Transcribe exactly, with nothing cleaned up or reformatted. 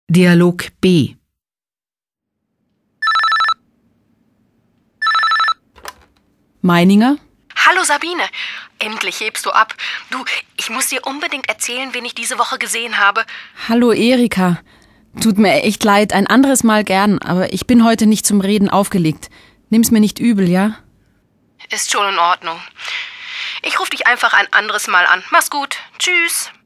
Dialog B. Meininger? Hallo Sabine, endlich hebst du ab. Du, ich muss dir unbedingt erzählen, wen ich diese Woche gesehen habe. Hallo Erika. Tut mir echt leid, ein anderes Mal gern, aber ich bin heute nicht zum Reden aufgelegt. Nimm's mir nicht übel, ja? Ist schon in Ordnung. Ich rufe dich einfach ein anderes Mal an. Mach's gut. Tschüss.